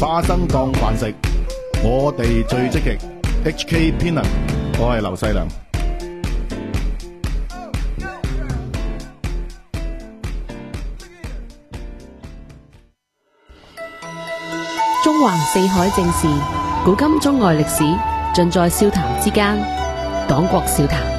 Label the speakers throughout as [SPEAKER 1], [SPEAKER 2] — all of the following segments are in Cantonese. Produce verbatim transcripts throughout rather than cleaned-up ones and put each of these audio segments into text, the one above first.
[SPEAKER 1] 花生當飯食，我哋最積極。H K Peanut， 我係劉細良。
[SPEAKER 2] 中環四海正事，古今中外歷史，盡在笑談之間。黨國笑談。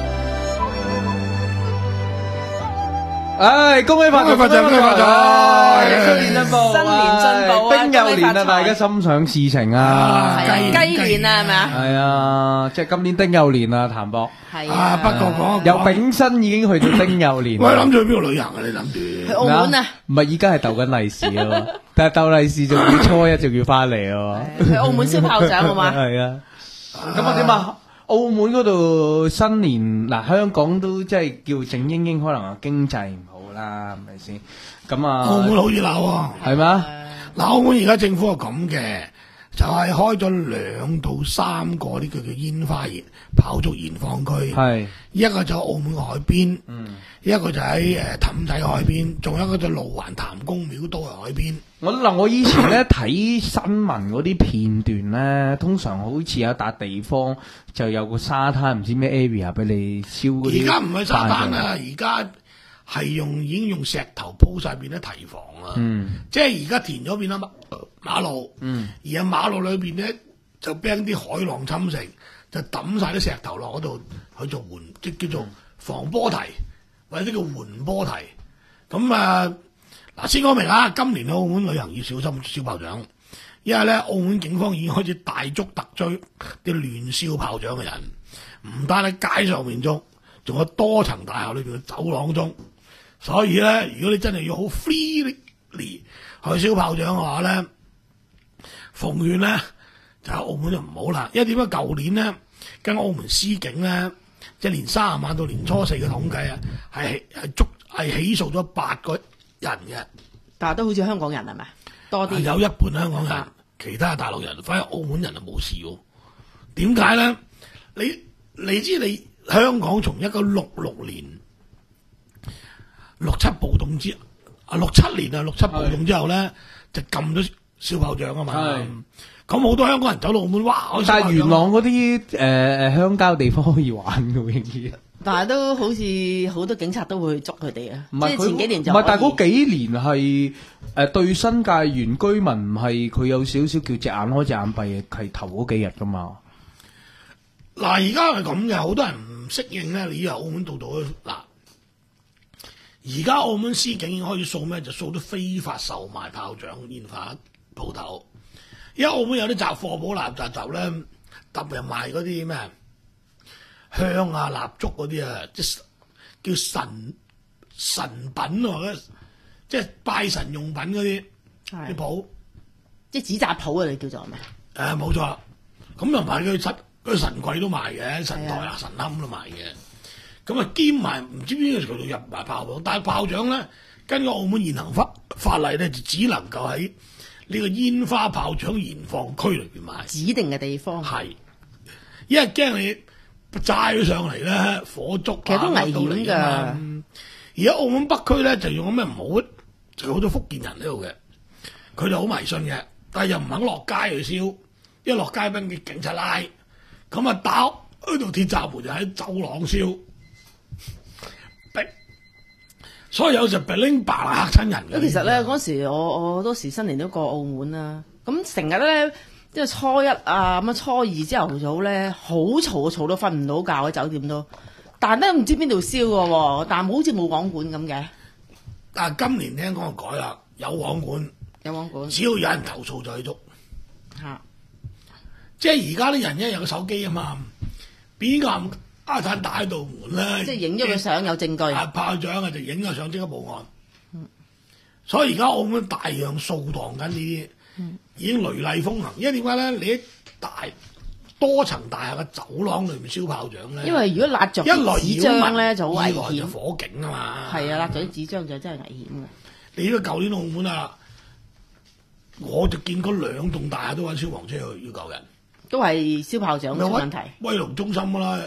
[SPEAKER 3] 唉，恭喜發財，恭喜發財，新年進步，
[SPEAKER 4] 新年進步啊！
[SPEAKER 3] 丁酉年啊，大家心想事成啊！
[SPEAKER 4] 雞年啊，係咪啊？
[SPEAKER 3] 係啊，即係今年丁酉年啊，譚博。
[SPEAKER 4] 係
[SPEAKER 5] 啊，不過講
[SPEAKER 3] 由丙申已經去到丁酉年。
[SPEAKER 5] 喂，諗住去邊度旅行啊？你諗住
[SPEAKER 4] 去澳門啊？
[SPEAKER 3] 唔係，而家係逗緊利是啊嘛，但係逗利是仲要初一仲要翻嚟啊！
[SPEAKER 4] 去澳門燒炮仗好嘛？
[SPEAKER 3] 係啊，咁啊點啊？澳門嗰度新年嗱，香港都即係叫靜英英，可能啊經濟唔好啦，係咪先？咁啊，
[SPEAKER 5] 澳門好熱鬧啊，
[SPEAKER 3] 係嘛？
[SPEAKER 5] 嗱，澳門而家政府係咁嘅，就係、是、開咗兩到三個呢個叫煙花燃炮竹燃放區，
[SPEAKER 3] 係
[SPEAKER 5] 一個就澳門嘅海邊，
[SPEAKER 3] 嗯，
[SPEAKER 5] 一個就喺誒氹仔海邊，仲有一個就路環譚公廟都係海邊。
[SPEAKER 3] 我嗱，我以前咧睇新聞嗰啲片段咧，通常好似有一笪地方就有個沙灘，唔知咩 area 俾你燒嗰啲。
[SPEAKER 5] 而家唔係沙灘啊，而家係用已經用石頭鋪晒變咗堤防啦。嗯，即係而家填咗變咗馬馬路。嗯，而喺馬路裏邊咧就俾啲海浪侵蝕，就抌晒啲石頭落嗰度去做緩，即叫做防波堤或者叫緩波堤。咁啊〜嗱，先講明啦，今年澳門旅行要小心燒炮仗，因為咧澳門警方已經開始大捉特追啲亂燒炮仗嘅人，唔單喺街上面捉，仲有多層大廈裏邊嘅走廊中。所以咧，如果你真係要好 freely 去燒炮仗嘅話咧，奉勸咧就喺澳門就唔好啦。因為點解舊年咧跟澳門司警咧，即係年卅晚到年初四嘅統計啊，係係捉係起訴咗八個人嘅，
[SPEAKER 4] 但係都好似香港人係咪？多啲
[SPEAKER 5] 有一半香港人，啊、其他係大陸人，反而澳門人就冇事喎。點解咧？你你知你香港從一九六六年六七暴動之啊六七年啊六七暴動之後咧，就禁咗燒炮仗啊嘛。咁好多香港人走到澳門，哇！
[SPEAKER 3] 但係元朗嗰啲誒誒鄉郊地方可以玩嘅喎，仍然。
[SPEAKER 4] 但係都好似好多警察都會捉佢哋啊！即係前幾年就
[SPEAKER 3] 唔係，但係嗰幾年係誒、呃、對新界原居民唔係佢有少少叫隻眼開隻眼閉，係頭嗰幾日噶嘛。
[SPEAKER 5] 嗱，而家係咁嘅，好多人唔適應咧。你以為澳門度度嗱，而家澳門司警已經開始掃咩？就掃啲非法售賣炮仗煙花鋪頭。因為澳門有啲雜貨鋪、垃圾集咧，特別係賣嗰啲咩香啊、蠟燭嗰啲啊，即係叫神神品啊，即係拜神用品嗰啲啲鋪，
[SPEAKER 4] 即係紙紮鋪啊！你叫做咩？
[SPEAKER 5] 誒冇錯，咁又賣佢神佢神櫃都賣嘅，神台啊、神龕都賣嘅。咁啊兼埋唔知邊個渠道入埋炮仗，但係炮仗咧，根據澳門現行法法例咧，就只能夠喺呢個煙花炮仗燃放區裏邊賣，
[SPEAKER 4] 指定嘅地方
[SPEAKER 5] 係，因為驚你齋咗上嚟咧，火燭
[SPEAKER 4] 其實都危險㗎。
[SPEAKER 5] 而家澳門北區咧就用咩唔好，就好多福建人喺度嘅，佢就好迷信嘅，但係又唔肯落街去燒，一落街俾啲警察拉，咁啊打開度鐵閘門就喺走廊燒，所以有時鼻拎白嚇親人嘅。
[SPEAKER 4] 其實咧嗰時我我多時新年都過澳門啦，咁成日咧即係初一啊咁啊初二朝頭早咧好嘈，嘈到瞓唔到覺喺酒店都，但係都唔知邊度燒嘅喎，但係好似冇網管咁嘅。
[SPEAKER 5] 但係今年聽講就改啦，有網管，
[SPEAKER 4] 有網管，
[SPEAKER 5] 只要有人投訴就去捉。
[SPEAKER 4] 嚇、啊！
[SPEAKER 5] 即係而家啲人一有個手機啊嘛，邊個阿產打喺度門咧？
[SPEAKER 4] 即係影咗個相有證據。
[SPEAKER 5] 啊炮仗啊就影咗相即刻報案。嗯、所以而家澳門大量掃蕩緊呢啲，嗯、已經雷厲風行。因為點解咧？你喺大多層大廈嘅走廊裏面燒炮仗咧，
[SPEAKER 4] 因為如果揦着啲紙張咧就好危險，
[SPEAKER 5] 就火警啊嘛。
[SPEAKER 4] 係啊，揦着啲紙張就真係危險嘅。
[SPEAKER 5] 你呢個舊年澳門啊，我就見過兩棟大廈都揾消防車去要救人，
[SPEAKER 4] 都係燒炮仗嘅問題。
[SPEAKER 5] 威龍中心啦，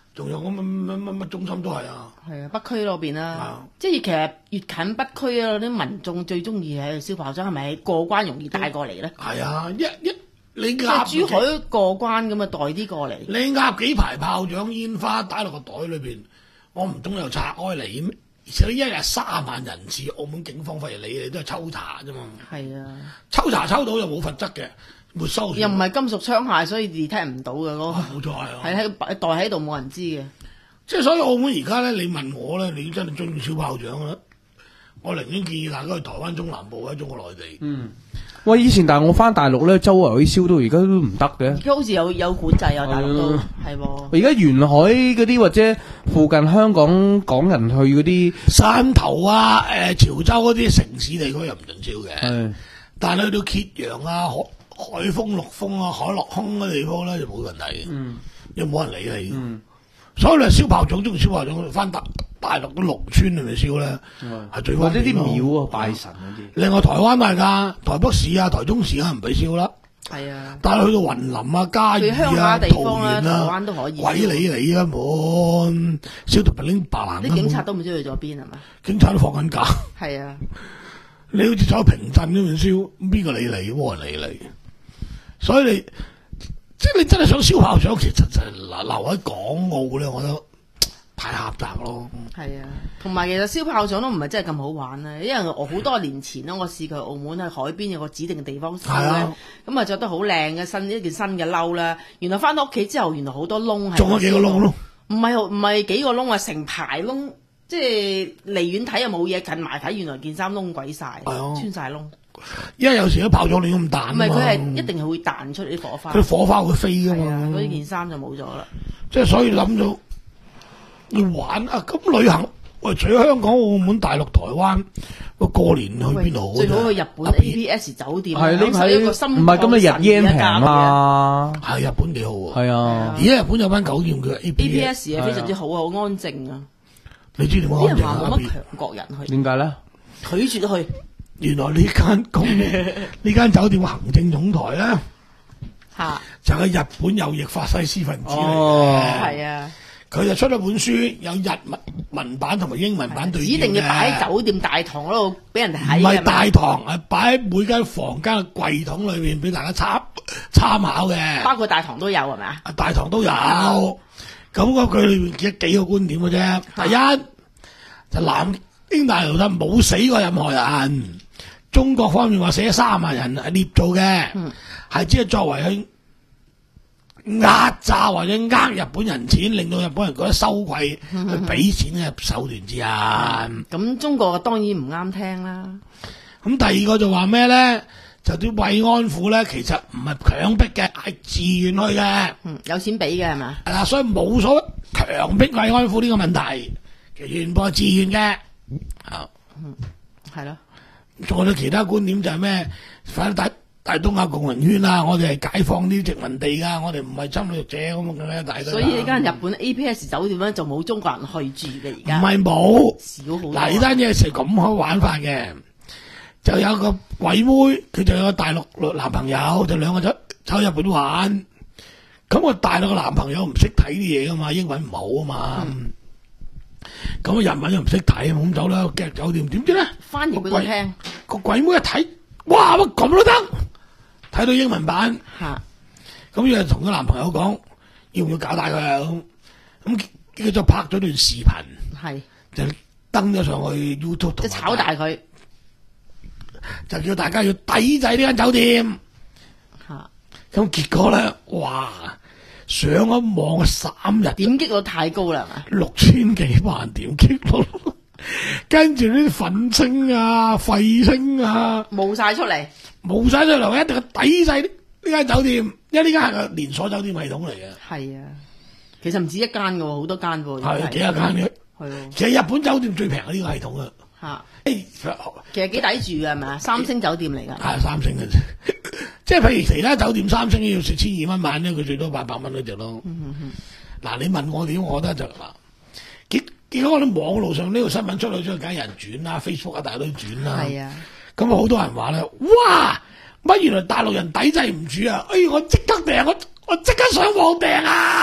[SPEAKER 5] 仲有咁乜乜乜乜中心都係啊。
[SPEAKER 4] 係啊，北區嗰邊啦
[SPEAKER 5] 啊，
[SPEAKER 4] 即係其實越近北區啊，啲民眾最中意係燒炮仗，係咪過關容易帶過嚟咧？
[SPEAKER 5] 係啊，一一你
[SPEAKER 4] 即
[SPEAKER 5] 鴨
[SPEAKER 4] 係珠海過關咁啊，帶啲過嚟。
[SPEAKER 5] 你鴨幾排炮仗煙花打落個袋裏邊，我唔通又拆開嚟咩？而且一日三萬人次，澳門警方費事理你都係抽查啫嘛。
[SPEAKER 4] 係啊，
[SPEAKER 5] 抽查抽到又冇罰則嘅，沒收。
[SPEAKER 4] 又唔係金屬槍械，所以 detect 唔到嘅嗰個。
[SPEAKER 5] 冇錯係啊。
[SPEAKER 4] 係喺袋喺度冇人知嘅。
[SPEAKER 5] 即係所以澳門而家咧，你問我咧，你真係中意燒炮仗啦，我寧願建議大家去台灣中南部或者中國內地。
[SPEAKER 3] 嗯，喂，以前但係我翻大陸咧，周圍可以燒到而家都唔得嘅。
[SPEAKER 4] 而家好似有有管制啊，大陸都
[SPEAKER 3] 係
[SPEAKER 4] 係喎。
[SPEAKER 3] 而家沿海嗰啲或者附近香港港人去嗰啲，
[SPEAKER 5] 汕頭啊、誒、潮州嗰啲城市地區又唔準燒嘅，
[SPEAKER 3] 係
[SPEAKER 5] 但係去到揭陽啊、海海豐、陸豐啊、海陸空嗰啲地方咧就冇問題嘅，
[SPEAKER 3] 嗯
[SPEAKER 5] 又冇人理你。
[SPEAKER 3] 嗯
[SPEAKER 5] 所以你燒炮仗中意燒炮仗，翻大大陸啲農村裏面燒咧，係最
[SPEAKER 3] 或者啲
[SPEAKER 5] 方便咯
[SPEAKER 3] 廟啊拜神嗰啲。
[SPEAKER 5] 另外台灣都係㗎，台北市啊、台中市啊唔俾燒啦。
[SPEAKER 4] 係啊，
[SPEAKER 5] 但係去到雲林啊、嘉義
[SPEAKER 4] 去鄉下
[SPEAKER 5] 啊、
[SPEAKER 4] 地
[SPEAKER 5] 桃
[SPEAKER 4] 方咧，台
[SPEAKER 5] 園啊，
[SPEAKER 4] 灣都可以。
[SPEAKER 5] 鬼理你啊！冇燒到白拎白蘭。
[SPEAKER 4] 啲警察都唔知去咗邊係嘛？
[SPEAKER 5] 警察都放緊假。
[SPEAKER 4] 係啊，
[SPEAKER 5] 你好似走去平鎮咁樣燒，邊個理你？冇人理你。所以你即係你真係想燒炮仗，其實就係留留喺港澳咧，我覺得太狹窄咯。
[SPEAKER 4] 係啊，同埋其實燒炮仗都唔係真係咁好玩啊，因為我好多年前咧，我試過去澳門喺海邊有個指定嘅地方燒咧
[SPEAKER 5] 係啊，
[SPEAKER 4] 咁啊着得好靚嘅新一件新嘅褸啦，原來翻到屋企之後，原來好多窿係
[SPEAKER 5] 中咗幾個窿咯。
[SPEAKER 4] 唔係唔係幾個窿啊，成排窿，即係離遠睇又冇嘢，近埋睇原來件衫窿鬼晒，
[SPEAKER 5] 係啊
[SPEAKER 4] 穿晒窿。
[SPEAKER 5] 因為有時啲炮仗亂咁彈啊嘛，
[SPEAKER 4] 唔係佢係一定係會彈出啲火花。
[SPEAKER 5] 佢火花會飛㗎
[SPEAKER 4] 係啊，
[SPEAKER 5] 嘛。
[SPEAKER 4] 嗰件衫就冇咗啦。
[SPEAKER 5] 即係所以諗到要玩啊！咁旅行喂，除咗香港、澳門、大陸、台灣，喂過年去邊度好
[SPEAKER 4] 最好去日本 A P S 酒店，享
[SPEAKER 3] 係呢排
[SPEAKER 4] 受一個心
[SPEAKER 3] 唔係咁啊，日 yen 平啊
[SPEAKER 4] 嘛。
[SPEAKER 3] 嘛，
[SPEAKER 5] 係日本幾好喎。
[SPEAKER 3] 係啊
[SPEAKER 5] 而。家日本有間酒店叫 A
[SPEAKER 4] A
[SPEAKER 5] P
[SPEAKER 4] P
[SPEAKER 5] S，
[SPEAKER 4] S 啊，非常之好啊，好安靜啊。
[SPEAKER 5] 你知點解
[SPEAKER 4] 啲人
[SPEAKER 5] 安靜啊
[SPEAKER 4] 話冇乜強國人去，
[SPEAKER 3] 點解咧？
[SPEAKER 4] 拒絕去。
[SPEAKER 5] 原來呢間公呢間酒店嘅行政總裁咧，
[SPEAKER 4] 嚇，
[SPEAKER 5] 就係日本右翼法西斯分子嚟
[SPEAKER 3] 哦
[SPEAKER 5] 嘅。
[SPEAKER 4] 係啊，
[SPEAKER 5] 佢就出咗本書，有日文文版同埋英文版對
[SPEAKER 4] 指定要擺喺
[SPEAKER 5] 酒，
[SPEAKER 4] 酒店大堂嗰度俾人
[SPEAKER 5] 唔
[SPEAKER 4] 睇。
[SPEAKER 5] 係大
[SPEAKER 4] 係咪
[SPEAKER 5] 堂，係擺喺每間房間嘅櫃桶裏面俾大家參參考嘅。
[SPEAKER 4] 包括大堂都有係咪啊？
[SPEAKER 5] 啊大堂都有，咁嗰句裏面幾幾個觀點嘅啫。第一就南京大屠殺冇死過任何人，中國方面話死咗三萬人係捏造嘅，係只係作為去壓榨或者呃日本人錢，令到日本人覺得羞愧去俾錢嘅手段之一。咁、
[SPEAKER 4] 咁中國當然唔啱聽啦。
[SPEAKER 5] 第二個就話咩咧？就啲慰安婦咧，其實唔係強迫嘅，係自願去嘅。
[SPEAKER 4] 嗯，有錢俾嘅係嘛？
[SPEAKER 5] 係啦，所以冇所謂強迫慰安婦呢個問題，其實全部係自願嘅。啊，
[SPEAKER 4] 係咯。
[SPEAKER 5] 仲有其他觀點就係咩？反正大大東亞共榮圈啊，我哋係解放啲殖民地㗎，我哋唔係侵略者咁嘅大堆啦。
[SPEAKER 4] 所以呢間日本 A P S 酒店咧就冇中國人去住嘅而
[SPEAKER 5] 唔
[SPEAKER 4] 家。
[SPEAKER 5] 係冇。
[SPEAKER 4] 少好多。
[SPEAKER 5] 嗱，呢單嘢係咁開玩法嘅，就有個鬼妹，佢就有個大陸男朋友，就兩個走走日本玩。咁個大陸個男朋友唔識睇啲嘢噶嘛，英文唔好啊嘛。咁啊、日文又唔識睇，咁走啦，夾酒店，點知咧？
[SPEAKER 4] 翻譯俾佢聽
[SPEAKER 5] 個鬼妹一睇，哇！乜咁都得？睇到英文版，
[SPEAKER 4] 嚇，
[SPEAKER 5] 咁又同個男朋友講，要唔要搞大佢啊？咁咁佢就拍咗段視頻，
[SPEAKER 4] 係
[SPEAKER 5] 就登咗上去 YouTube 同埋
[SPEAKER 4] 即係炒大佢
[SPEAKER 5] 就叫大家要抵制呢間酒店。
[SPEAKER 4] 嚇，
[SPEAKER 5] 咁結果咧，哇！上咗網三日，
[SPEAKER 4] 點擊率太高啦係嘛？
[SPEAKER 5] 六千幾萬點擊率，跟住呢啲粉星啊、廢星啊，
[SPEAKER 4] 冇晒出嚟。
[SPEAKER 5] 冇晒出嚟，一定要抵制呢呢間酒店，因為呢間係個連鎖酒店系統嚟嘅，
[SPEAKER 4] 係啊，其實唔止一間嘅喎，好多間喎。
[SPEAKER 5] 係幾廿間嘅。
[SPEAKER 4] 係喎
[SPEAKER 5] 其實日本酒店最平係呢個系統啊，
[SPEAKER 4] 嚇，
[SPEAKER 5] 誒
[SPEAKER 4] 其實幾抵住嘅係咪啊？三星酒店嚟㗎。
[SPEAKER 5] 係三星嘅啫，即係譬如其他酒店三星要成千二蚊晚咧，佢最多八百蚊嗰隻咯。嗱，你問我點，我覺得就嗱，結結果我哋網路上呢個新聞出去出去，梗係有人轉啦，Facebook 啊大堆轉啦。
[SPEAKER 4] 係啊，
[SPEAKER 5] 咁好多人話咧，哇！乜原來大陸人抵制唔住啊！哎，我即刻訂，我我即刻上網訂啊！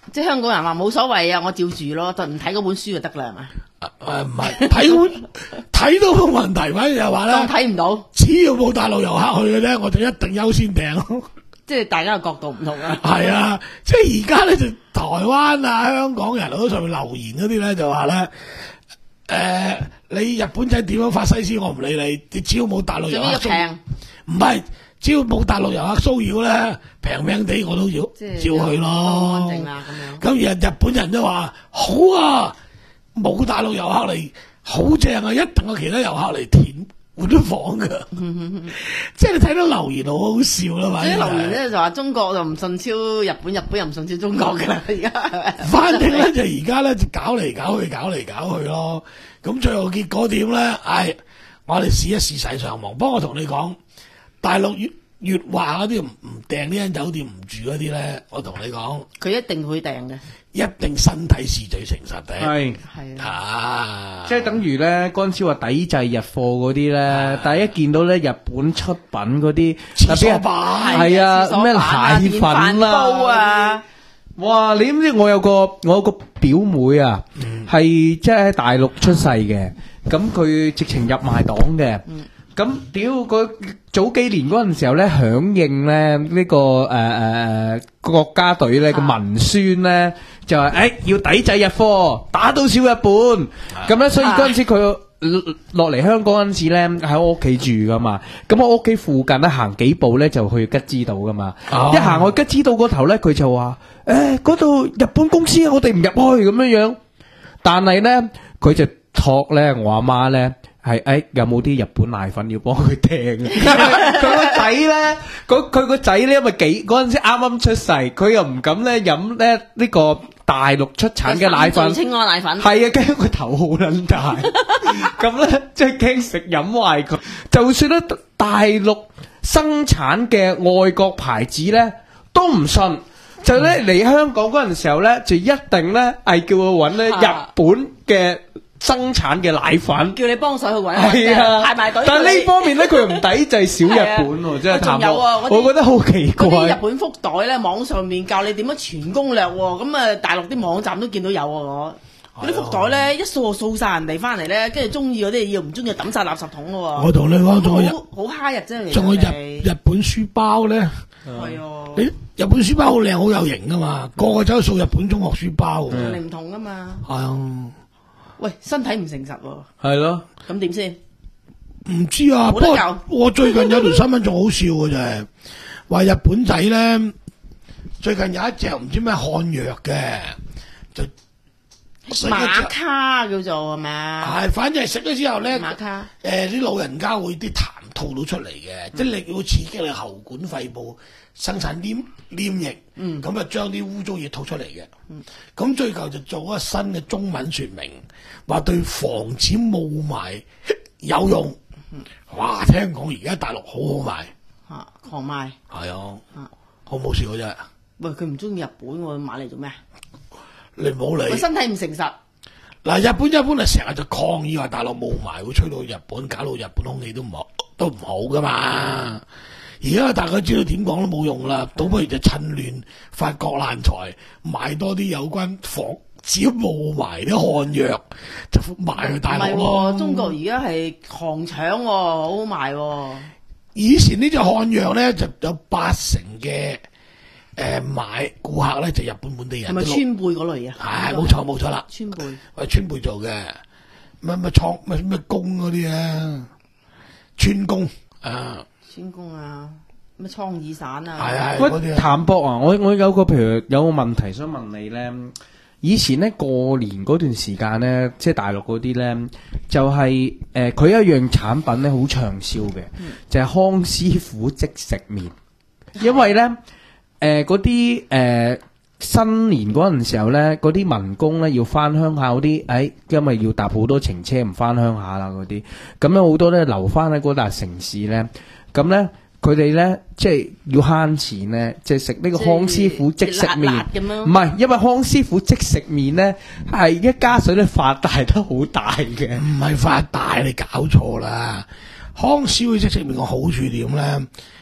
[SPEAKER 4] 即係香港人話冇所謂啊，我照住咯，就唔睇嗰本書就得啦，係嘛？
[SPEAKER 5] 誒唔係睇本睇到冇問題，反正就話
[SPEAKER 4] 當
[SPEAKER 5] 咧，
[SPEAKER 4] 睇唔到，
[SPEAKER 5] 只要冇大陸遊客去嘅咧，我就一定優先訂。
[SPEAKER 4] 即係大家嘅角度唔同啊。
[SPEAKER 5] 係啊，即係而家咧就台灣啊、香港人喺上面留言嗰啲咧就話咧，誒、你日本仔點樣發西施我唔理你，你只要冇大陸遊客
[SPEAKER 4] 總之要平，
[SPEAKER 5] 唔係只要冇大陸遊客騷擾咧，平平地我都要
[SPEAKER 4] 即係
[SPEAKER 5] 照去咯。
[SPEAKER 4] 安靜啦咁樣。
[SPEAKER 5] 咁而日本人都話好啊，冇大陸遊客嚟，好正啊，一定有其他遊客嚟填換咗房噶。即係你睇到留言好好笑啦，嘛。
[SPEAKER 4] 所以留言咧就話中國就唔順超日本，日本又唔順超中國噶啦，而家
[SPEAKER 5] 反正咧就而家咧就搞嚟搞去，搞嚟搞去咯。咁最後結果點咧？唉，我哋試一試世上望。不過我同你講，大陸越越話嗰啲唔唔訂呢間酒店唔住嗰啲咧，我同你講，
[SPEAKER 4] 佢一定會訂嘅，
[SPEAKER 5] 一定身體是最誠實嘅。
[SPEAKER 3] 係
[SPEAKER 4] 係啊，
[SPEAKER 5] 啊，
[SPEAKER 3] 即係等於咧嗰陣時話抵制日貨嗰啲咧，但係一見到咧日本出品嗰啲
[SPEAKER 5] 廁所板
[SPEAKER 3] 係啊
[SPEAKER 4] 廁所
[SPEAKER 3] 咩
[SPEAKER 4] 板啊
[SPEAKER 3] 蟹粉
[SPEAKER 4] 電飯煲啊，
[SPEAKER 3] 哇！你知唔知我有個我有個表妹啊，係即係喺大陸出世嘅，咁佢直情入埋黨嘅。咁屌佢早幾年嗰陣時候咧，響應咧呢個誒誒誒國家隊咧個文宣咧，就係誒要抵制日貨，打倒小日本。咁咧，所以嗰陣時佢落嚟香港嗰陣時咧，喺我屋企住噶嘛。咁我屋企附近咧行幾步咧就去吉之島噶嘛。一行去吉之島嗰頭咧，佢就話誒嗰度日本公司我哋唔入去咁樣樣。但係咧，佢就託咧我阿媽咧。係誒，有冇啲日本奶粉要幫佢訂啊？佢個仔咧，佢佢個仔咧，因為幾嗰陣時啱啱出世，佢又唔敢咧飲咧呢個大陸出產嘅奶粉，
[SPEAKER 4] 清安奶粉
[SPEAKER 3] 係啊，驚佢頭好撚大，咁咧即係驚食飲壞佢。就算咧大陸生產嘅外國牌子咧，都唔信。就咧嚟香港嗰陣時候咧，就一定咧係叫佢揾咧日本嘅。生產嘅奶粉，
[SPEAKER 4] 叫你幫手去揾，
[SPEAKER 3] 係啊，
[SPEAKER 4] 排埋隊。
[SPEAKER 3] 但係呢方面咧，佢又唔抵制小日本喎，真係
[SPEAKER 4] 仲有啊，
[SPEAKER 3] 我覺得好奇怪。
[SPEAKER 4] 嗰啲日本福袋咧，網上面教你點樣傳攻略喎，咁啊大陸啲網站都見到有啊，我嗰啲福袋咧一掃就掃曬人哋翻嚟咧，跟住中意嗰啲要唔中意抌曬垃圾桶嘅喎。
[SPEAKER 5] 我同你講，仲有
[SPEAKER 4] 好蝦日啫，
[SPEAKER 5] 仲有日日本書包咧，
[SPEAKER 4] 係啊，
[SPEAKER 5] 你日本書包好靚好有型噶嘛，個個走去掃日本中學書包，
[SPEAKER 4] 你唔同噶嘛。
[SPEAKER 5] 係啊。
[SPEAKER 4] 喂，身體唔誠實喎，
[SPEAKER 3] 係咯，
[SPEAKER 4] 咁點先？
[SPEAKER 5] 唔知啊，不過
[SPEAKER 4] 冇得救
[SPEAKER 5] 我最近有條新聞仲好笑嘅就係話日本仔咧，最近有一隻唔知咩漢藥嘅，就食咗之後
[SPEAKER 4] 馬卡叫做係咪啊？
[SPEAKER 5] 係，反正係食咗之後咧，
[SPEAKER 4] 馬卡
[SPEAKER 5] 誒啲老人家會啲痰吐到出嚟嘅，即係你要刺激你喉管肺部生產黏黏液，咁啊將啲污糟嘢吐出嚟嘅。咁最後就做一個新嘅中文説明，話對防止霧霾有用。哇！聽講而家大陸好好賣，
[SPEAKER 4] 嚇狂賣，
[SPEAKER 5] 係啊，好冇笑嘅啫。
[SPEAKER 4] 喂，佢唔中意日本喎，買嚟做咩？
[SPEAKER 5] 你唔好理
[SPEAKER 4] 佢。身體唔誠實。
[SPEAKER 5] 嗱，日本一般係成日就抗議話大陸霧霾會吹到日本，搞到日本空氣都唔好，都唔好噶嘛。而家大家知道點講都冇用啦，倒不如就趁亂發國難財，買多啲有關防止霧霾啲漢藥，就賣去大陸
[SPEAKER 4] 唔係
[SPEAKER 5] 咯。
[SPEAKER 4] 喎，中國而家係狂搶喎，好好賣喎。
[SPEAKER 5] 以前呢隻漢藥咧就有八成嘅誒買顧客咧就日本本地人，
[SPEAKER 4] 係咪川貝嗰類啊？
[SPEAKER 5] 係冇錯冇錯啦，
[SPEAKER 4] 川貝
[SPEAKER 5] 喂川貝做嘅，乜乜倉乜乜工嗰啲啊，川工啊。
[SPEAKER 4] 川工啊，咩創意散啊？
[SPEAKER 5] 係係嗰啲
[SPEAKER 3] 喂，
[SPEAKER 5] 啊
[SPEAKER 3] 譚博啊，我我有個譬如有個問題想問你咧，以前咧過年嗰段時間咧，即係大陸嗰啲咧，就係誒佢一樣產品咧好暢銷嘅，就係康師傅即食麵，因為咧誒嗰啲誒新年嗰陣時候咧，嗰啲民工咧要翻鄉下嗰啲，誒因為要搭好多程車唔翻鄉下啦嗰啲，咁樣好多咧留翻喺嗰笪城市咧。咁咧，佢哋咧即係要慳錢咧，即係食呢個康師傅即食麵。
[SPEAKER 4] 咁樣
[SPEAKER 3] 唔係，因為康師傅即食麵咧係一加水咧發大得好大嘅。
[SPEAKER 5] 唔係發大，你搞錯啦！康師傅即食麵個好處點咧？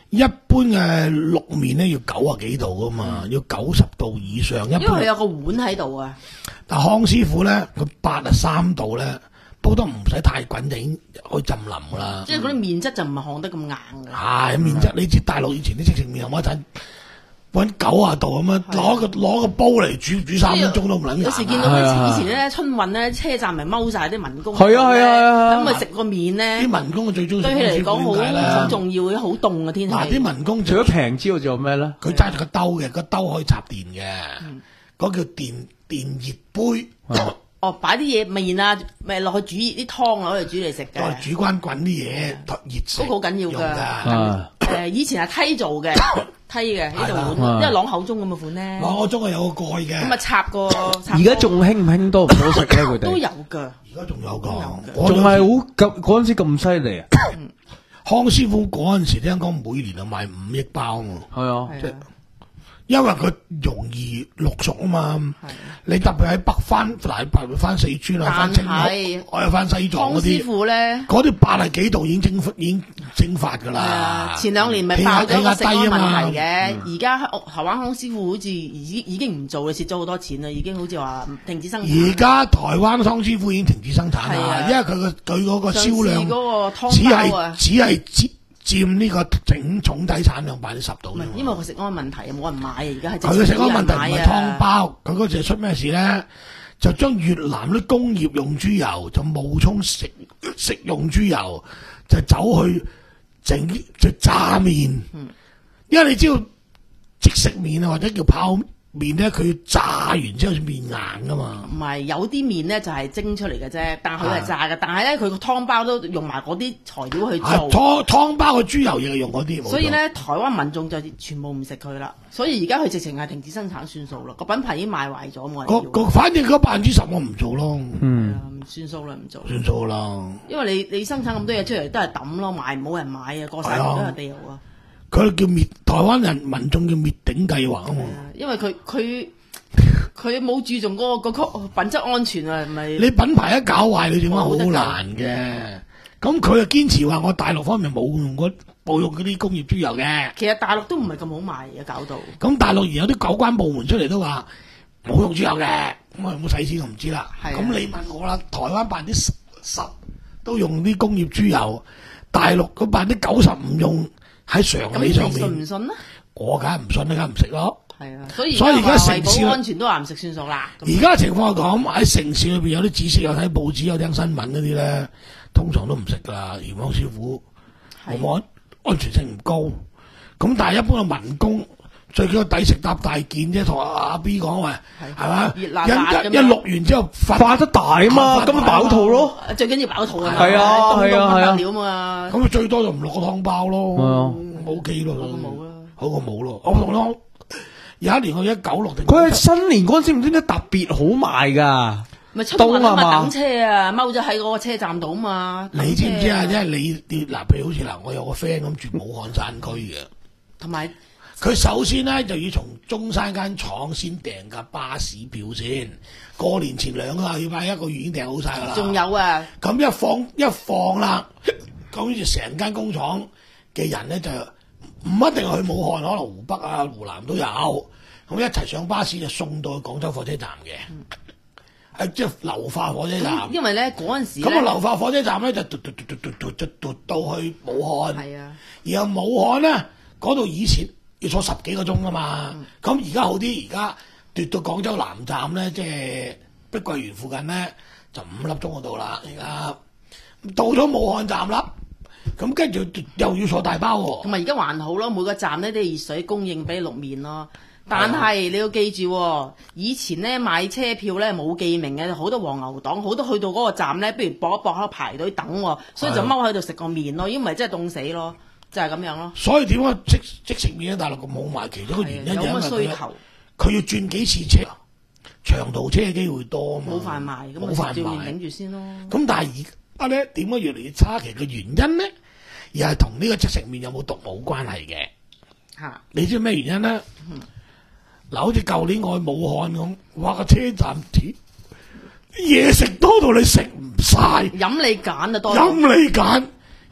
[SPEAKER 5] 一般嘅淥麵咧要九啊幾度噶嘛，要九十度以上。一
[SPEAKER 4] 因為佢
[SPEAKER 5] 般
[SPEAKER 4] 有個碗喺度啊。
[SPEAKER 5] 但康師傅咧，佢八啊三度咧，煲得唔使太滾就已經可以浸腍噶啦。
[SPEAKER 4] 即係嗰啲麵質就唔係烘得咁硬嘅。
[SPEAKER 5] 係麵質，你知大陸以前啲即食麵有冇一陣揾九啊度咁樣，攞個攞個煲嚟煮煮三分鐘都唔撚硬。
[SPEAKER 4] 有時見到以前咧春運咧車站咪踎晒啲民工，
[SPEAKER 3] 係啊係啊係啊
[SPEAKER 4] 咁咪食個麵咧。
[SPEAKER 5] 啲民工最中意食
[SPEAKER 4] 對佢嚟講好好重要嘅，好凍嘅天氣。
[SPEAKER 5] 嗱，啲民工
[SPEAKER 3] 除咗平之外，仲有咩咧？
[SPEAKER 5] 佢揸住個兜嘅，個兜可以插電嘅，嗰叫電電熱杯。
[SPEAKER 4] 哦，擺啲嘢麵啊，咪落去煮啲湯啊，攞嚟煮嚟食嘅。
[SPEAKER 5] 再煮關滾啲嘢，熱食
[SPEAKER 4] 都好緊要㗎。
[SPEAKER 3] 啊
[SPEAKER 4] 誒，以前係梯做嘅，梯嘅呢度
[SPEAKER 5] 係
[SPEAKER 4] 碗，因為朗口中咁嘅款咧。
[SPEAKER 5] 朗口中係有個蓋嘅。
[SPEAKER 4] 咁啊插個。
[SPEAKER 3] 而家仲興唔興多唔多食咧？佢哋
[SPEAKER 4] 都有㗎。
[SPEAKER 5] 而家仲有個，
[SPEAKER 3] 仲係好咁嗰陣時咁犀利啊！
[SPEAKER 5] 康師傅嗰陣時聽講每年就賣五億包喎。
[SPEAKER 3] 係啊，
[SPEAKER 4] 係啊。
[SPEAKER 5] 因為佢容易淥熟啊嘛，你特別喺北翻嗱，特別翻四川啊，翻青海，我又翻西藏嗰
[SPEAKER 4] 康師
[SPEAKER 5] 啲，
[SPEAKER 4] 傅咧，
[SPEAKER 5] 嗰啲八十幾度已經蒸已經蒸發㗎啦。
[SPEAKER 4] 前兩年咪爆咗個食安問題嘅，
[SPEAKER 5] 嗯
[SPEAKER 4] 而家台灣康師傅好似已已經唔做啦，蝕咗好多錢啦，已經好似話停止生產。
[SPEAKER 5] 而家台灣康師傅已經停止生產
[SPEAKER 4] 係啊
[SPEAKER 5] 啦，因為佢個佢嗰個銷量
[SPEAKER 4] 上次嗰個
[SPEAKER 5] 只
[SPEAKER 4] 湯包啊
[SPEAKER 5] 係只係佔佔呢個整總體產量百分之十度啫嘛。
[SPEAKER 4] 因為個食安問題啊，冇人買啊，而家係
[SPEAKER 5] 佢嘅食安問題唔係湯
[SPEAKER 4] 湯
[SPEAKER 5] 包，佢嗰時係出咩事咧？就將越南啲工業用豬油就冒充食食用豬油，就走去整就炸麵。
[SPEAKER 4] 嗯
[SPEAKER 5] 因為你知道即食麵啊或者叫泡麵咧，佢要炸完之後先變硬噶嘛。
[SPEAKER 4] 唔係有啲麵咧就係蒸出嚟嘅啫，但係佢係炸嘅。但係咧佢個湯包都用埋嗰啲材料去
[SPEAKER 5] 啊
[SPEAKER 4] 做，
[SPEAKER 5] 湯湯包嘅豬油亦係用嗰啲。冇錯
[SPEAKER 4] 所以咧台灣民眾就全部唔食佢啦。所以而家佢直情係停止生產算數啦，個品牌已經賣壞咗，冇人要。
[SPEAKER 5] 個個反正嗰百分之十我唔做咯，
[SPEAKER 3] 嗯，
[SPEAKER 4] 唔算數啦，唔做。
[SPEAKER 5] 算數啦。
[SPEAKER 4] 因為你你生產咁多嘢出嚟都係抌咯，賣冇人買啊，過晒年都係掉啊。
[SPEAKER 5] 佢叫滅台灣人民眾叫滅頂計劃啊嘛。
[SPEAKER 4] 因為佢佢佢冇注重嗰、個、個品質安全啊，唔係。
[SPEAKER 5] 你品牌一搞壞，你點解好
[SPEAKER 4] 冇得救
[SPEAKER 5] 難嘅？咁佢就堅持話我大陸方面冇用過冇用嗰啲工業豬油嘅。
[SPEAKER 4] 其實大陸都唔係咁好賣嘅，搞到。
[SPEAKER 5] 咁大陸而有啲九關部門出嚟都話冇用豬油嘅，咁我有冇使錢我唔知啦。
[SPEAKER 4] 係啊
[SPEAKER 5] 咁你問我啦，台灣百分之十十都用啲工業豬油，大陸嗰百分之九十唔用，喺常
[SPEAKER 4] 咁
[SPEAKER 5] 理上
[SPEAKER 4] 你信唔
[SPEAKER 5] 面，
[SPEAKER 4] 信呢？
[SPEAKER 5] 我梗係唔信啦，梗係唔食咯。
[SPEAKER 4] 係啊，所以
[SPEAKER 5] 所以而家
[SPEAKER 4] 話
[SPEAKER 5] 城市
[SPEAKER 4] 為保安全都話唔食算數啦。咁
[SPEAKER 5] 而家情況係咁，喺城市裏邊有啲知識，有睇報紙，有聽新聞嗰啲咧，通常都唔食噶啦。鹽康師傅
[SPEAKER 4] 係
[SPEAKER 5] 冇安安全性唔高，咁但係一般嘅民工最緊要抵食搭大件啫。同阿阿 B 講話係嘛，
[SPEAKER 4] 熱辣辣咁樣
[SPEAKER 5] 一一錄完之後發
[SPEAKER 3] 發得大啊嘛，咁咪飽肚咯。
[SPEAKER 4] 最緊要飽肚啊！
[SPEAKER 3] 係啊
[SPEAKER 4] 東東
[SPEAKER 3] 係啊係啊
[SPEAKER 4] 不得了嘛。
[SPEAKER 5] 咁，最多就唔落個湯包咯
[SPEAKER 3] 係啊
[SPEAKER 5] ，O K 咯，
[SPEAKER 4] 好過冇啦
[SPEAKER 5] 好過冇咯。我同你講，有一年我一九六定
[SPEAKER 3] 佢係新年嗰陣時唔知點解特別好賣㗎。
[SPEAKER 4] 咪出運啊
[SPEAKER 3] 東啊嘛
[SPEAKER 4] 嘛，等車啊，踎咗喺嗰個車站度啊嘛。
[SPEAKER 5] 你知唔知啊？
[SPEAKER 4] 等車
[SPEAKER 5] 因為你啲嗱，譬如好似嗱，我有個 friend 咁住武漢山區嘅。
[SPEAKER 4] 同埋
[SPEAKER 5] 佢首先咧就要從中山間廠先訂架巴士票先，過年前兩個禮拜一個月已經訂好晒㗎啦。
[SPEAKER 4] 仲有啊，
[SPEAKER 5] 咁一放一放啦，咁好似成間工廠嘅人咧就唔一定去武漢，可能湖北啊、湖南都有，咁一齊上巴士就送到去廣州火車站嘅，係即係流化火車站。
[SPEAKER 4] 因為咧嗰陣時
[SPEAKER 5] 咁啊，
[SPEAKER 4] 咧
[SPEAKER 5] 流化火車站咧就嘟嘟嘟嘟嘟嘟嘟嘟到去武漢。
[SPEAKER 4] 係啊，
[SPEAKER 5] 然後武漢咧嗰度以前要坐十幾個鐘噶嘛，咁而家好啲，而家奪到廣州南站咧，即係碧桂園附近咧，就五粒鐘就到啦。而家到咗武漢站啦，咁跟住又要坐大包喎。
[SPEAKER 4] 同埋而家還好咯，每個站咧都係熱水供應俾你淥麵咯。但係你要記住喎，以前咧買車票咧冇記名嘅，好多黃牛黨，好多去到嗰個站咧，不如搏一搏喺度排隊等喎，所以就踎喺度食個麵咯，因為真係凍死咯，就係咁樣咯。
[SPEAKER 5] 所以點解即即食麵喺大陸咁冇賣？其中一個原因就
[SPEAKER 4] 係啊有乜
[SPEAKER 5] 係因為佢
[SPEAKER 4] 需求？
[SPEAKER 5] 佢要轉幾次車，長途車嘅機會多啊嘛。
[SPEAKER 4] 冇飯賣，咁
[SPEAKER 5] 冇飯
[SPEAKER 4] 咪照面
[SPEAKER 5] 賣。
[SPEAKER 4] 頂住先咯。
[SPEAKER 5] 咁但係而家咧點解越嚟越差？其實嘅原因咧，又係同呢個即食麵有冇毒冇關係嘅。
[SPEAKER 4] 嚇，
[SPEAKER 5] 你知咩原因咧？嗱、好似舊年我去武漢咁，哇個車站鐵嘢食多到你食唔晒，
[SPEAKER 4] 飲你揀啊多到。
[SPEAKER 5] 飲你揀，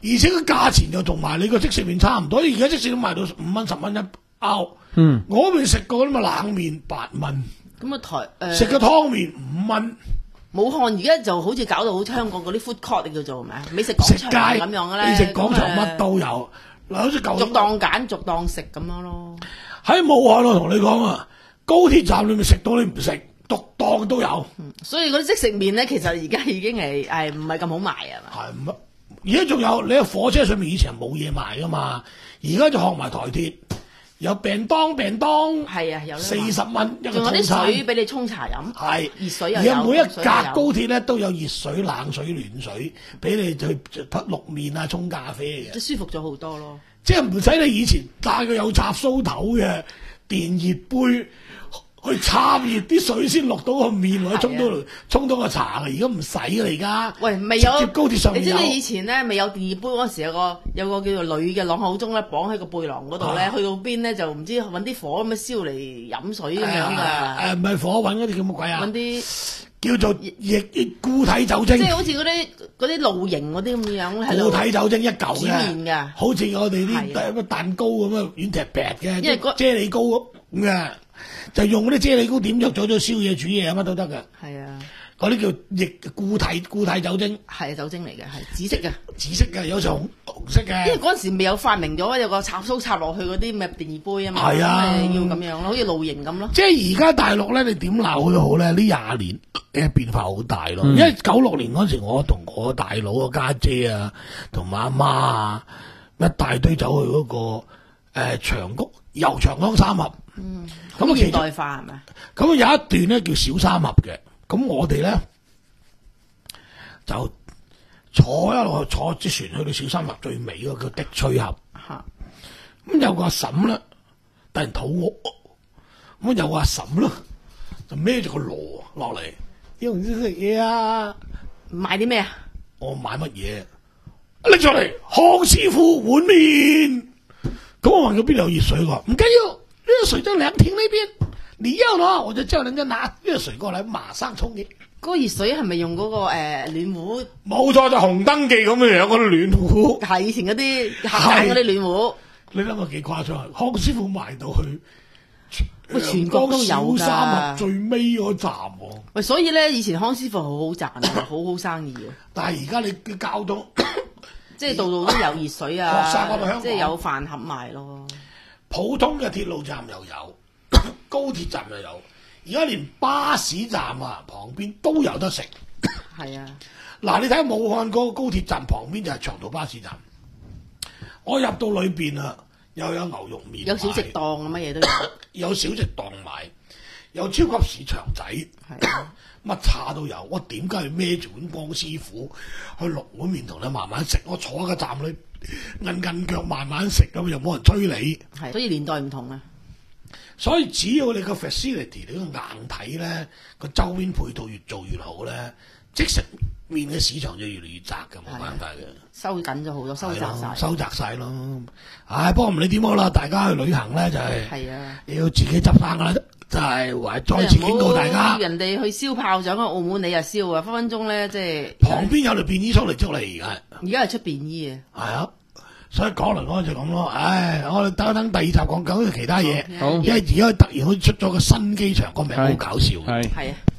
[SPEAKER 5] 而且個價錢就同埋你個即食麵差唔多，而家即食都賣到五蚊十蚊一包。
[SPEAKER 3] 嗯，
[SPEAKER 5] 我未食過啲嘛冷麵八蚊，
[SPEAKER 4] 咁啊台誒
[SPEAKER 5] 食個湯麵五蚊。
[SPEAKER 4] 武漢而家就好似搞到好似香港嗰啲 food court 叫做咩美食廣場
[SPEAKER 5] 食街
[SPEAKER 4] 咁樣嘅咧，
[SPEAKER 5] 美食廣場
[SPEAKER 4] 咁
[SPEAKER 5] 乜都有。嗱，好似舊
[SPEAKER 4] 逐檔揀逐檔食咁樣咯。
[SPEAKER 5] 喺武漢，我同你講啊，高鐵站裏面食到你唔食，逐檔都有。
[SPEAKER 4] 嗯所以嗰啲即食麵咧，其實而家已經係係唔係咁好賣啊嘛。
[SPEAKER 5] 係唔乜？而家仲有你喺火車上面以前冇嘢賣噶嘛，而家就學埋台鐵，有病當病當，
[SPEAKER 4] 係啊，有
[SPEAKER 5] 四十蚊一個
[SPEAKER 4] 仲有啲
[SPEAKER 5] 套餐。
[SPEAKER 4] 水俾你沖茶飲，
[SPEAKER 5] 係
[SPEAKER 4] 熱水又有，
[SPEAKER 5] 而家每一格
[SPEAKER 4] 熱水又有
[SPEAKER 5] 高鐵咧都有熱水、冷水、暖水俾你去滗淥麵啊、沖咖啡嘅，
[SPEAKER 4] 即係舒服咗好多咯。
[SPEAKER 5] 即係唔使你以前帶個有插蘇頭嘅電熱杯去插熱啲水先落到個麵或者沖到沖到個茶嘅，而家唔使啦而家。
[SPEAKER 4] 喂，未有
[SPEAKER 5] 直接高鐵上面有
[SPEAKER 4] 你知唔知以前咧未有電熱杯嗰時有個有個叫做女嘅朗口鐘咧，綁喺個背囊嗰度咧，
[SPEAKER 5] 啊
[SPEAKER 4] 去到邊咧就唔知揾啲火咁樣燒嚟飲水咁樣
[SPEAKER 5] 誒
[SPEAKER 4] 噶，
[SPEAKER 5] 誒唔係火揾嗰啲叫乜鬼啊？
[SPEAKER 4] 揾啲
[SPEAKER 5] 叫做液固體酒精
[SPEAKER 4] 即。係好似嗰啲嗰啲露營嗰啲咁樣喺度
[SPEAKER 5] 固體酒精一嚿
[SPEAKER 4] 煮麵
[SPEAKER 5] 嘅，
[SPEAKER 4] 㗎
[SPEAKER 5] 好似我哋
[SPEAKER 4] 係啊
[SPEAKER 5] 啲乜蛋糕咁啊，軟踢白嘅，
[SPEAKER 4] 因為嗰
[SPEAKER 5] 啫喱糕咁嘅，就用嗰啲啫喱糕點咗咗咗燒嘢煮嘢乜都得嘅。
[SPEAKER 4] 係啊
[SPEAKER 5] 嗰啲叫液固體固體酒精，
[SPEAKER 4] 係酒精嚟嘅，係紫色嘅。
[SPEAKER 5] 紫色嘅，有時紅紅色
[SPEAKER 4] 因為
[SPEAKER 5] 嘅。
[SPEAKER 4] 嗰陣時未有發明咗有個插蘇插落去嗰啲咩電熱杯啊嘛，
[SPEAKER 5] 係啊
[SPEAKER 4] 咁咪要咁樣咯，好似露營咁咯。
[SPEAKER 5] 即係而家大陸咧，你點鬧都好咧，呢廿年嘅變化好大咯。因為九六年嗰時，我同我大佬個家姐啊，同埋阿媽啊，一大堆走去嗰、個誒、呃、長谷遊長江三峽。
[SPEAKER 4] 嗯，
[SPEAKER 5] 咁啊其中
[SPEAKER 4] 咁現代化係咪？
[SPEAKER 5] 咁啊有一段咧叫小三峽嘅，咁我哋咧就坐一路坐隻船去到小三峽最尾嗰個叫的翠峽。
[SPEAKER 4] 嚇
[SPEAKER 5] 咁有個阿嬸咧，突然肚餓，咁有個阿嬸咯，就孭住個籮落嚟，要唔要食嘢啊？
[SPEAKER 4] 買啲咩啊？
[SPEAKER 5] 我買乜嘢？拎咗嚟，康師傅碗麵。咁我問佢邊度有熱水，佢話唔緊要，熱水在涼亭呢邊。你要嘅話，我就叫人家拿熱水過嚟，馬上沖嘅。
[SPEAKER 4] 嗰個熱水係咪用嗰、個、呃、暖壺？
[SPEAKER 5] 冇錯，就紅燈記咁嘅樣嗰啲暖壺。
[SPEAKER 4] 係以前嗰啲客棧嗰啲暖壺。
[SPEAKER 5] 你諗下幾誇張啊！康師傅賣到去
[SPEAKER 4] 喂全國都有㗎
[SPEAKER 5] 小三峽最尾嗰站喎。
[SPEAKER 4] 喂，所以咧以前康師傅好好賺啊，好好生意啊，
[SPEAKER 5] 但係而家你嘅交通，
[SPEAKER 4] 即係度度都有熱水啊
[SPEAKER 5] 學晒我哋香港，
[SPEAKER 4] 即係有飯盒賣咯。
[SPEAKER 5] 普通嘅鐵路站又有，高鐵站又有，而家連巴士站啊旁邊都有得食。
[SPEAKER 4] 係啊，
[SPEAKER 5] 嗱，你睇下武漢嗰個高鐵站旁邊就係長途巴士站，我入到裏邊啊，又有牛肉麵賣，
[SPEAKER 4] 有小食檔啊，乜嘢都有。
[SPEAKER 5] 有小食檔賣，有超級市場仔，
[SPEAKER 4] 係啊
[SPEAKER 5] 乜茶都有。我點解要孭住碗江師傅去淥碗麵同你慢慢食？我坐喺個站裏韌韌腳慢慢食咁，又冇人催你。
[SPEAKER 4] 係，所以年代唔同啊。
[SPEAKER 5] 所以只要你個 facility 你個硬體咧，個周邊配套越做越好咧，即食麵嘅市場就越嚟越窄嘅，冇辦法嘅。
[SPEAKER 4] 收緊咗好多，收窄晒。
[SPEAKER 5] 收窄晒咯。唉，不過唔理點好啦，大家去旅行咧就係、
[SPEAKER 4] 係啊，
[SPEAKER 5] 要自己執生噶啦，就係、話再次警告大家，
[SPEAKER 4] 人哋去燒炮仗喺澳門，你又燒啊，分分鐘咧即係
[SPEAKER 5] 旁邊有條便衣出嚟捉你而家。
[SPEAKER 4] 而家係出便衣啊。
[SPEAKER 5] 係啊，所以講嚟講去就咁咯。唉，我哋等一等第二集講講其他嘢，
[SPEAKER 3] 好
[SPEAKER 5] 因為而家突然好似出咗個新機場，個名好搞笑。
[SPEAKER 3] 係。
[SPEAKER 4] 係啊。